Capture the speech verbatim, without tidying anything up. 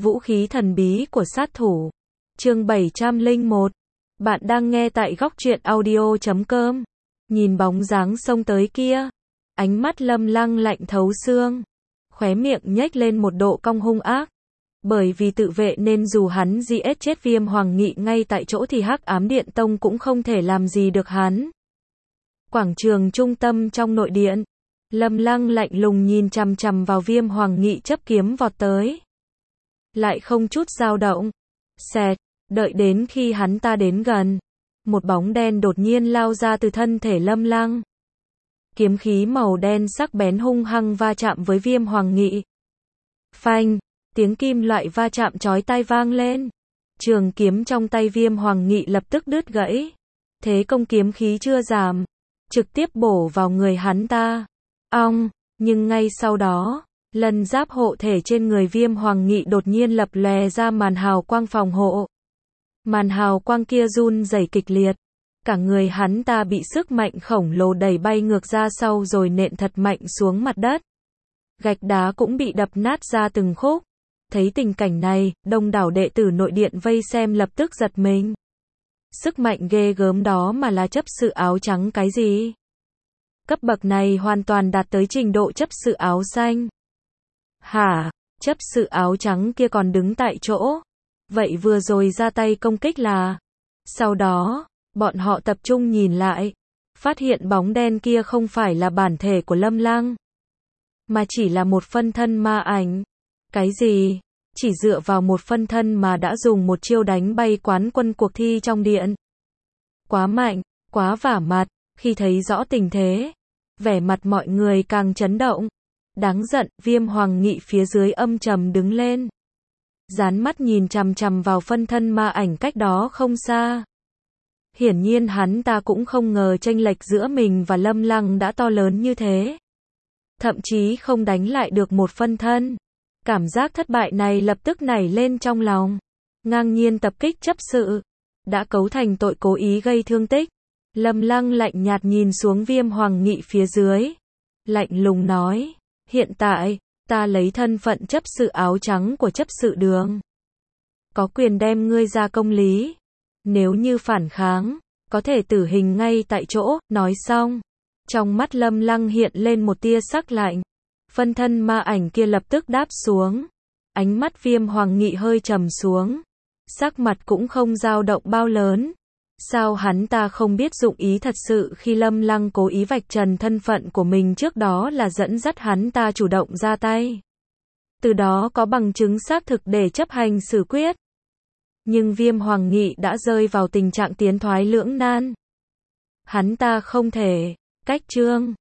Vũ khí thần bí của sát thủ. Chương bảy trăm lẻ một. Bạn đang nghe tại góc truyện audio chấm com. Nhìn bóng dáng xông tới kia, ánh mắt Lâm Lăng lạnh thấu xương, khóe miệng nhếch lên một độ cong hung ác. Bởi vì tự vệ nên dù hắn giết chết Viêm Hoàng Nghị ngay tại chỗ thì Hắc Ám Điện Tông cũng không thể làm gì được hắn. Quảng trường trung tâm trong nội điện, Lâm Lăng lạnh lùng nhìn chằm chằm vào Viêm Hoàng Nghị chấp kiếm vọt tới. Lại không chút dao động. Xẹt, đợi đến khi hắn ta đến gần, một bóng đen đột nhiên lao ra từ thân thể Lâm Lăng. Kiếm khí màu đen sắc bén hung hăng va chạm với Viêm Hoàng Nghị. Phanh, tiếng kim loại va chạm chói tai vang lên. Trường kiếm trong tay Viêm Hoàng Nghị lập tức đứt gãy. Thế công kiếm khí chưa giảm, trực tiếp bổ vào người hắn ta. Ong, nhưng ngay sau đó, lần giáp hộ thể trên người Viêm Hoàng Nghị đột nhiên lập lòe ra màn hào quang phòng hộ. Màn hào quang kia run rẩy kịch liệt. Cả người hắn ta bị sức mạnh khổng lồ đẩy bay ngược ra sau rồi nện thật mạnh xuống mặt đất. Gạch đá cũng bị đập nát ra từng khúc. Thấy tình cảnh này, đông đảo đệ tử nội điện vây xem lập tức giật mình. Sức mạnh ghê gớm đó mà là chấp sự áo trắng cái gì? Cấp bậc này hoàn toàn đạt tới trình độ chấp sự áo xanh. Hả? Chấp sự áo trắng kia còn đứng tại chỗ. Vậy vừa rồi ra tay công kích là? Sau đó, bọn họ tập trung nhìn lại, phát hiện bóng đen kia không phải là bản thể của Lâm Lăng, mà chỉ là một phân thân ma ảnh. Cái gì? Chỉ dựa vào một phân thân mà đã dùng một chiêu đánh bay quán quân cuộc thi trong điện. Quá mạnh, quá vả mặt. Khi thấy rõ tình thế, vẻ mặt mọi người càng chấn động. Đáng giận, Viêm Hoàng Nghị phía dưới âm trầm đứng lên, dán mắt nhìn chằm chằm vào phân thân ma ảnh cách đó không xa. Hiển nhiên hắn ta cũng không ngờ chênh lệch giữa mình và Lâm Lăng đã to lớn như thế. Thậm chí không đánh lại được một phân thân. Cảm giác thất bại này lập tức nảy lên trong lòng. Ngang nhiên tập kích chấp sự, đã cấu thành tội cố ý gây thương tích. Lâm Lăng lạnh nhạt nhìn xuống Viêm Hoàng Nghị phía dưới, lạnh lùng nói, hiện tại, ta lấy thân phận chấp sự áo trắng của chấp sự đường, có quyền đem ngươi ra công lý. Nếu như phản kháng, có thể tử hình ngay tại chỗ. Nói xong, trong mắt Lâm Lăng hiện lên một tia sắc lạnh. Phân thân ma ảnh kia lập tức đáp xuống. Ánh mắt Viêm Hoàng Nghị hơi trầm xuống, sắc mặt cũng không dao động bao lớn. Sao hắn ta không biết dụng ý thật sự khi Lâm Lăng cố ý vạch trần thân phận của mình trước đó là dẫn dắt hắn ta chủ động ra tay. Từ đó có bằng chứng xác thực để chấp hành xử quyết. Nhưng Viêm Hoàng Nghị đã rơi vào tình trạng tiến thoái lưỡng nan. Hắn ta không thể cách trương,